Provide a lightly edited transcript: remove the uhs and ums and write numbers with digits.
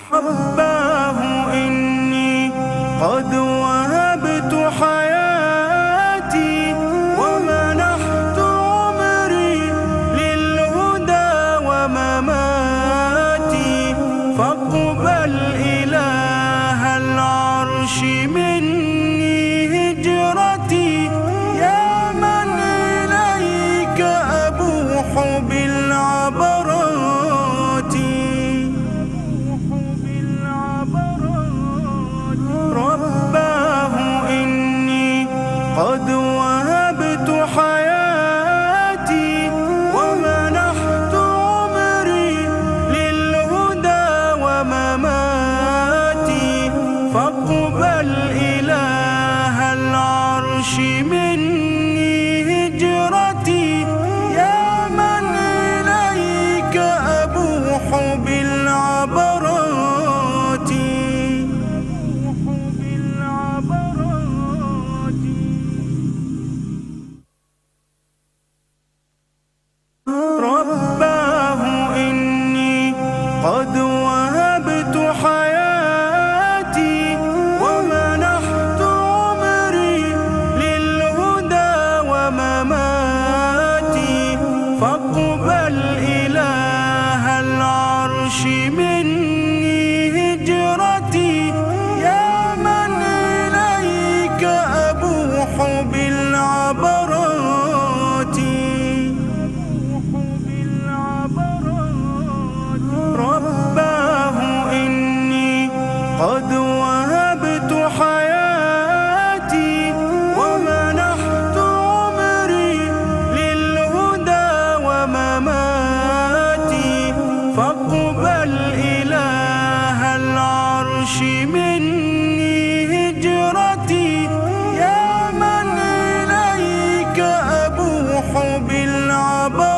رباه إني قد وهبت حياتي ومنحت عمري للهدى ومماتي، فاقبل إله العرش مني هجرتي، يا من إليك أبوح بالعبرات. رباه إني قد وهبت حياتي ومنحت عمري للهدى ومماتي، فاقبل إله العرش مني هجرتي، يا من إليك أبوح بالعبرات. رباه إني قد وهبت حياتي ومنحت عمري للهدى ومماتي، فاقبل إله العرش مني هجرتي، يا من إليك أبوح بالعبرات. رباه إني قد وهبت حياتي ومنحت عمري للهدى ومماتي، فاقبل إله العرش مني هجرتي، يا من إليك أبوح بالعبرات.